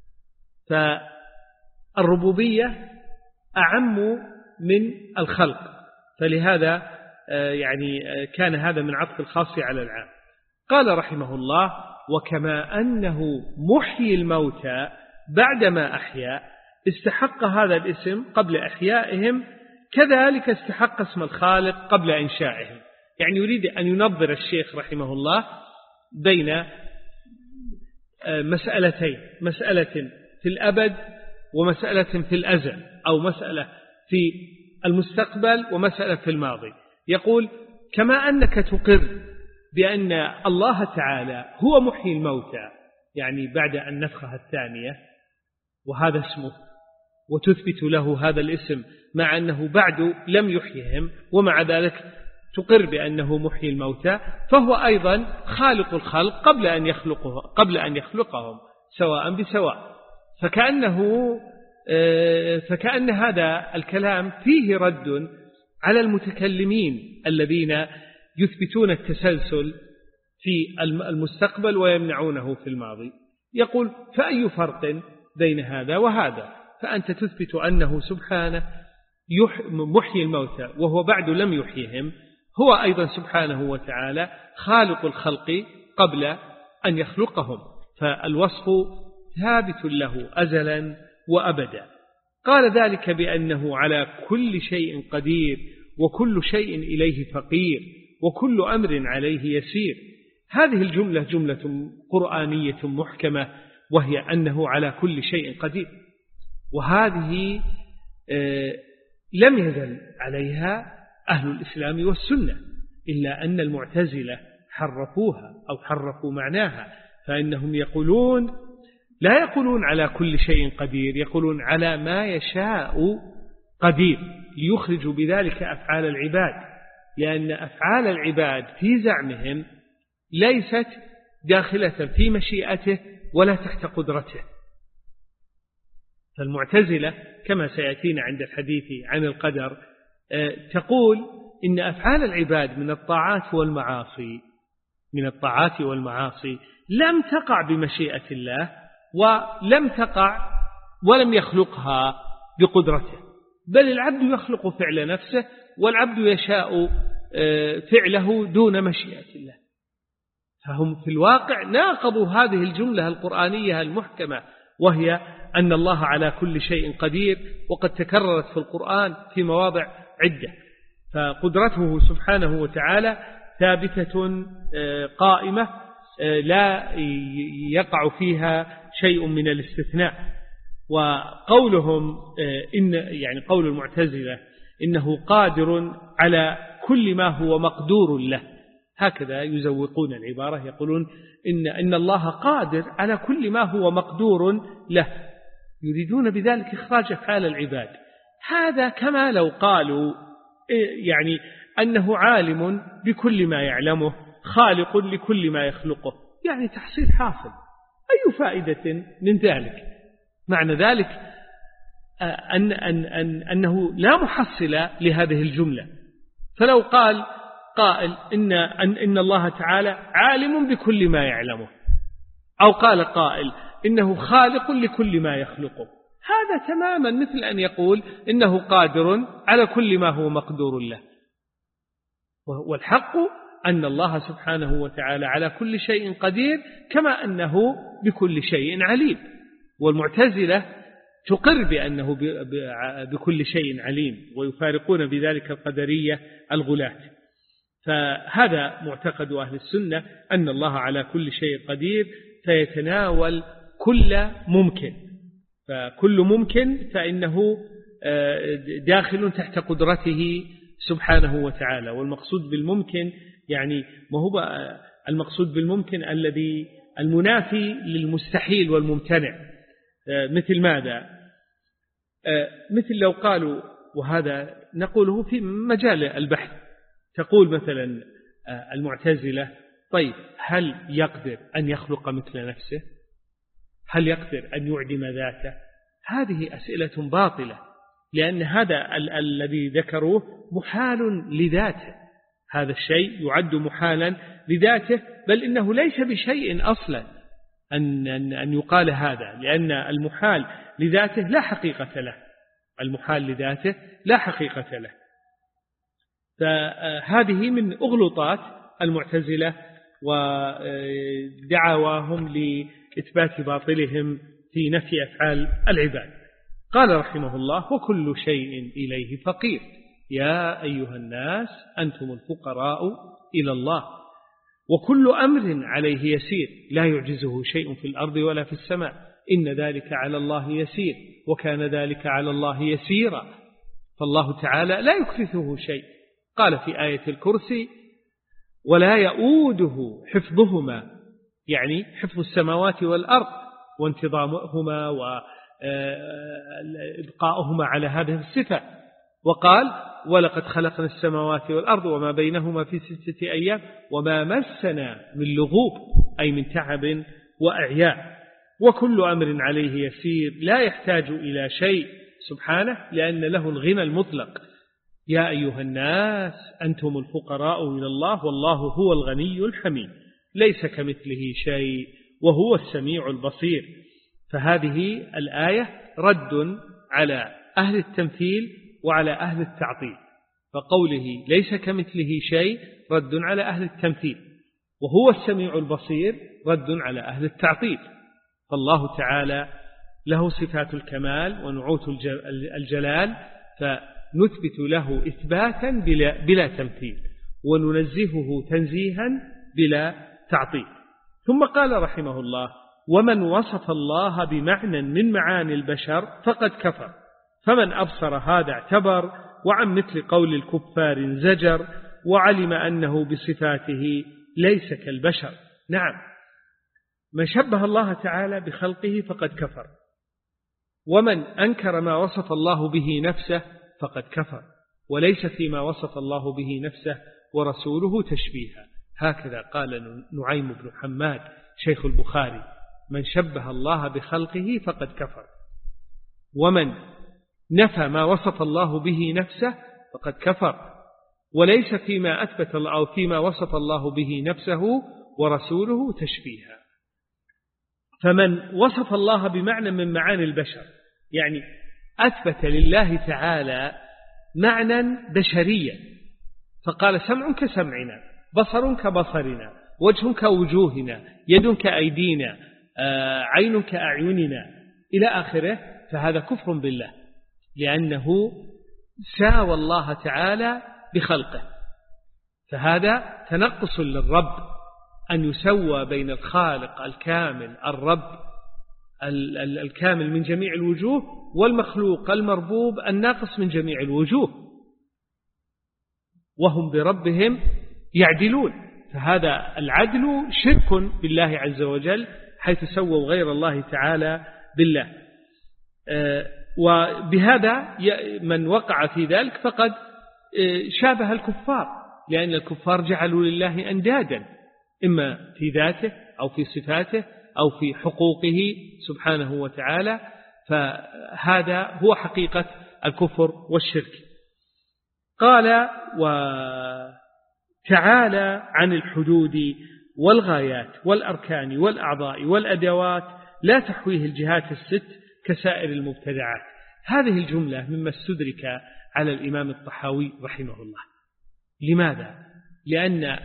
فالربوبية أعم من الخلق، فلهذا يعني كان هذا من عطف الخاص على العام. قال رحمه الله: وكما أنه محيي الموتى بعدما أحيا استحق هذا الاسم قبل إحيائهم، كذلك استحق اسم الخالق قبل إنشائهم. يعني يريد أن ينظر الشيخ رحمه الله بين مسألتين، مسألة في الأبد ومسألة في الأزل، أو مسألة في المستقبل ومسألة في الماضي. يقول: كما أنك تقر بأن الله تعالى هو محيي الموتى، يعني بعد النفخة الثانية، وهذا اسمه، وتثبت له هذا الاسم مع أنه بعد لم يحيهم، ومع ذلك تقر بأنه محيي الموتى، فهو أيضا خالق الخلق قبل أن يخلقه قبل أن يخلقهم سواء بسواء. فكأنه فكأن هذا الكلام فيه رد على المتكلمين الذين يثبتون التسلسل في المستقبل ويمنعونه في الماضي. يقول: فأي فرق بين هذا وهذا؟ فأنت تثبت أنه سبحانه محيي الموتى وهو بعد لم يحيهم، هو أيضا سبحانه وتعالى خالق الخلق قبل أن يخلقهم، فالوصف ثابت له أزلا وأبدا. قال: ذلك بأنه على كل شيء قدير، وكل شيء إليه فقير، وكل أمر عليه يسير. هذه الجملة جملة قرآنية محكمة، وهي أنه على كل شيء قدير، وهذه لم يزل عليها أهل الإسلام والسنة، إلا أن المعتزلة حرفوها أو حرفوا معناها، فإنهم يقولون لا يقولون على كل شيء قدير، يقولون على ما يشاء قدير، ليخرجوا بذلك أفعال العباد، لأن أفعال العباد في زعمهم ليست داخلة في مشيئته ولا تحت قدرته. فالمعتزلة كما سيأتينا عند الحديث عن القدر تقول إن أفعال العباد من الطاعات والمعاصي من الطاعات والمعاصي لم تقع بمشيئة الله، ولم تقع ولم يخلقها بقدرته، بل العبد يخلق فعل نفسه، والعبد يشاء فعله دون مشيئة الله. فهم في الواقع ناقضوا هذه الجملة القرآنية المحكمة، وهي أن الله على كل شيء قدير، وقد تكررت في القرآن في مواضع عدة. فقدرته سبحانه وتعالى ثابتة قائمة لا يقع فيها شيء من الاستثناء. وقولهم إن يعني قول المعتزلة إنه قادر على كل ما هو مقدور له، هكذا يزوقون العبارة، يقولون إن, إن الله قادر على كل ما هو مقدور له، يريدون بذلك إخراج أفعال العباد. هذا كما لو قالوا يعني أنه عالم بكل ما يعلمه، خالق لكل ما يخلقه، يعني تحصيل حاصل، أي فائدة من ذلك؟ معنى ذلك أن أن أن أنه لا محصل لهذه الجملة. فلو قال قائل إن, أن إن الله تعالى عالم بكل ما يعلمه، أو قال قائل إنه خالق لكل ما يخلقه، هذا تماما مثل أن يقول إنه قادر على كل ما هو مقدور له. والحق أن الله سبحانه وتعالى على كل شيء قدير، كما أنه بكل شيء عليم. والمعتزلة تقر بأنه بكل شيء عليم، ويفارقون بذلك القدرية الغلاة. فهذا معتقد أهل السنة، أن الله على كل شيء قدير، فيتناول كل ممكن، فكل ممكن فإنه داخل تحت قدرته سبحانه وتعالى. والمقصود بالممكن يعني ما هو المقصود بالممكن الذي المنافي للمستحيل والممتنع. مثل ماذا؟ مثل لو قالوا، وهذا نقوله في مجال البحث، تقول مثلا المعتزلة طيب هل يقدر أن يخلق مثل نفسه؟ هل يقدر أن يعدم ذاته؟ هذه أسئلة باطلة، لأن هذا ال- الذي ذكروه محال لذاته، هذا الشيء يعد محالا لذاته، بل إنه ليس بشيء أصلا أن, أن, أن يقال هذا، لأن المحال لذاته لا حقيقة له، المحال لذاته لا حقيقة له. فهذه من أغلطات المعتزلة ودعواهم لإثبات باطلهم في نفي أفعال العباد. قال رحمه الله: وكل شيء إليه فقير، يا أيها الناس أنتم الفقراء إلى الله، وكل أمر عليه يسير، لا يعجزه شيء في الأرض ولا في السماء، إن ذلك على الله يسير، وكان ذلك على الله يسيرا. فالله تعالى لا يكلفه شيء. قال في آية الكرسي: ولا يؤوده حفظهما، يعني حفظ السماوات والأرض وانتظامهما وإبقاؤهما على هذه الصفة. وقال: ولقد خلقنا السماوات والأرض وما بينهما في ستة أيام وما مسنا من لغوب، أي من تعب وأعياء. وكل أمر عليه يسير، لا يحتاج إلى شيء سبحانه، لأن له الغنى المطلق. يا أيها الناس أنتم الفقراء إلى الله والله هو الغني الحميد، ليس كمثله شيء وهو السميع البصير. فهذه الآية رد على أهل التمثيل وعلى أهل التعطيل. فقوله ليس كمثله شيء رد على أهل التمثيل، وهو السميع البصير رد على أهل التعطيل. فالله تعالى له صفات الكمال ونعوت الجلال، فنثبت له إثباتا بلا, بلا تمثيل، وننزهه تنزيها بلا تعطيل. ثم قال رحمه الله: ومن وصف الله بمعنى من معاني البشر فقد كفر، فمن أبصر هذا اعتبر، وعن مثل قول الكفار زجر، وعلم أنه بصفاته ليس كالبشر. نعم، من شبه الله تعالى بخلقه فقد كفر، ومن أنكر ما وصف الله به نفسه فقد كفر، وليس فيما وصف الله به نفسه ورسوله تشبيها. هكذا قال نعيم بن حماد شيخ البخاري: من شبه الله بخلقه فقد كفر، ومن نفى ما وصف الله به نفسه فقد كفر، وليس فيما أثبت أو فيما وصف الله به نفسه ورسوله تشبيها. فمن وصف الله بمعنى من معاني البشر، يعني أثبت لله تعالى معنى بشريا، فقال: سمع كسمعنا، بصر كبصرنا، وجه كوجوهنا، يد كأيدينا، عين كأعيننا إلى آخره، فهذا كفر بالله، لأنه ساوى الله تعالى بخلقه، فهذا تنقص للرب أن يسوى بين الخالق الكامل الرب الكامل من جميع الوجوه والمخلوق المربوب الناقص من جميع الوجوه، وهم بربهم يعدلون. فهذا العدل شرك بالله عز وجل، حيث سووا غير الله تعالى بالله. وبهذا من وقع في ذلك فقد شابه الكفار، لأن الكفار جعلوا لله أندادا، إما في ذاته أو في صفاته أو في حقوقه سبحانه وتعالى، فهذا هو حقيقة الكفر والشرك. قال: وتعالى عن الحدود والغايات والأركان والأعضاء والأدوات لا تحويه الجهات الست كسائر المبتدعات. هذه الجملة مما استدرك على الإمام الطحاوي رحمه الله. لماذا؟ لأن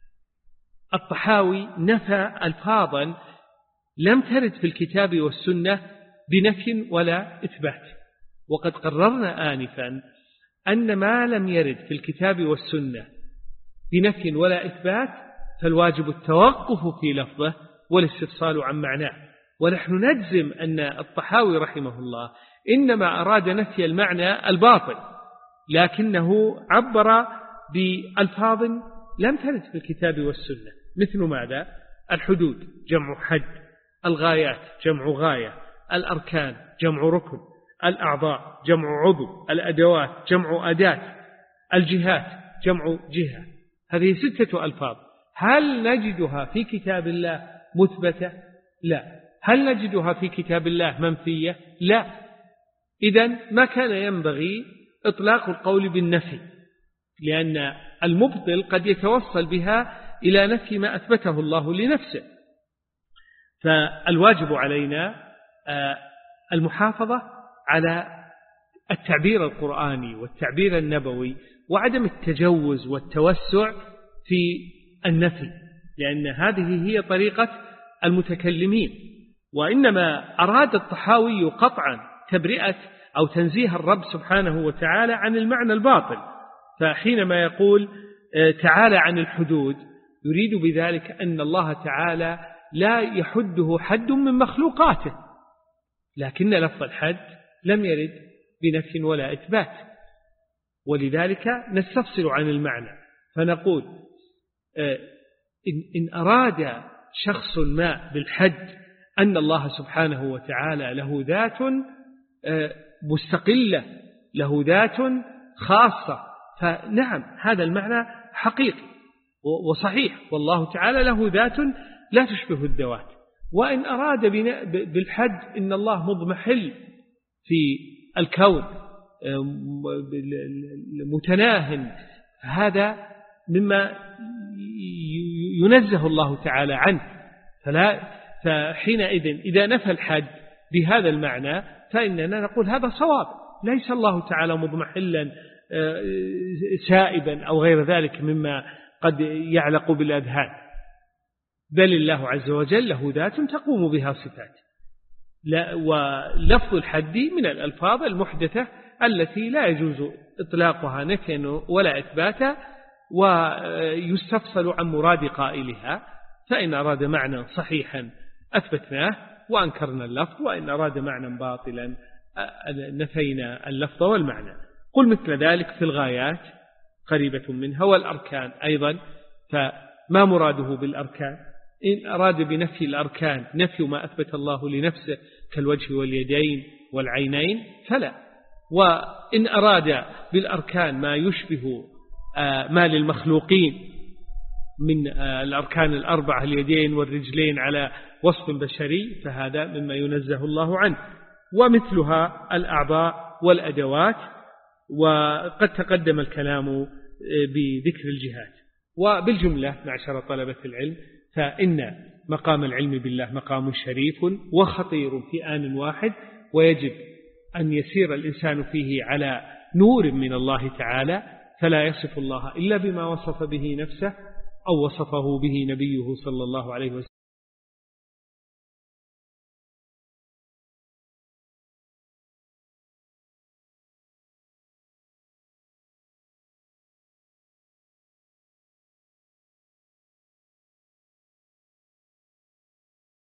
الطحاوي نفى ألفاظا لم ترد في الكتاب والسنة بنفي ولا إثبات، وقد قررنا آنفا أن ما لم يرد في الكتاب والسنة بنفي ولا إثبات فالواجب التوقف في لفظه والاستفصال عن معناه. ونحن نجزم أن الطحاوي رحمه الله إنما أراد نفي المعنى الباطل، لكنه عبر بألفاظ لم ترد في الكتاب والسنة، مثل ماذا؟ الحدود جمع حد، الغايات جمع غاية، الأركان جمع ركن، الأعضاء جمع عضو، الأدوات جمع أداة، الجهات جمع جهة. هذه ستة ألفاظ. هل نجدها في كتاب الله مثبتة؟ لا. هل نجدها في كتاب الله منفية؟ لا. إذن ما كان ينبغي إطلاق القول بالنفي، لأن المبطل قد يتوصل بها إلى نفي ما أثبته الله لنفسه. فالواجب علينا المحافظة على التعبير القرآني والتعبير النبوي، وعدم التجوز والتوسع في النفي، لأن هذه هي طريقة المتكلمين. وإنما أراد الطحاوي قطعا تبرئة أو تنزيه الرب سبحانه وتعالى عن المعنى الباطل. فحينما يقول تعالى عن الحدود يريد بذلك أن الله تعالى لا يحده حد من مخلوقاته، لكن لفظ الحد لم يرد بنفي ولا إثبات، ولذلك نستفصل عن المعنى فنقول إن أراد شخص ما بالحد أن الله سبحانه وتعالى له ذات مستقلة، له ذات خاصة، فنعم هذا المعنى حقيقي وصحيح، والله تعالى له ذات لا تشبه الذوات. وإن أراد بالحد إن الله مضمحل في الكون متناهٍ، هذا مما ينزه الله تعالى عنه. فلا فحينئذ إذا نفى الحد بهذا المعنى فإننا نقول هذا صواب، ليس الله تعالى مضمحلا سائبا أو غير ذلك مما قد يعلق بالأذهان، بل الله عز وجل له ذات تقوم بها صفات. ولفظ الحد من الألفاظ المحدثة التي لا يجوز إطلاقها نفيا ولا إثباتا، ويستفصل عن مراد قائلها. فإن أراد معنى صحيحا أثبتناه وأنكرنا اللفظ، وإن أراد معنى باطلا نفينا اللفظ والمعنى. قل مثل ذلك في الغايات قريبة منها، والأركان أيضا. فما مراده بالأركان؟ إن أراد بنفي الأركان نفي ما أثبت الله لنفسه كالوجه واليدين والعينين فلا. وإن أراد بالأركان ما يشبه ما للمخلوقين من الأركان الأربعة اليدين والرجلين على وصف بشري فهذا مما ينزه الله عنه. ومثلها الأعضاء والأدوات، وقد تقدم الكلام بذكر الجهات. وبالجملة معشر طلبة العلم، فإن مقام العلم بالله مقام شريف وخطير في آن واحد، ويجب أن يسير الإنسان فيه على نور من الله تعالى، فلا يصف الله إلا بما وصف به نفسه أو وصفه به نبيه صلى الله عليه وسلم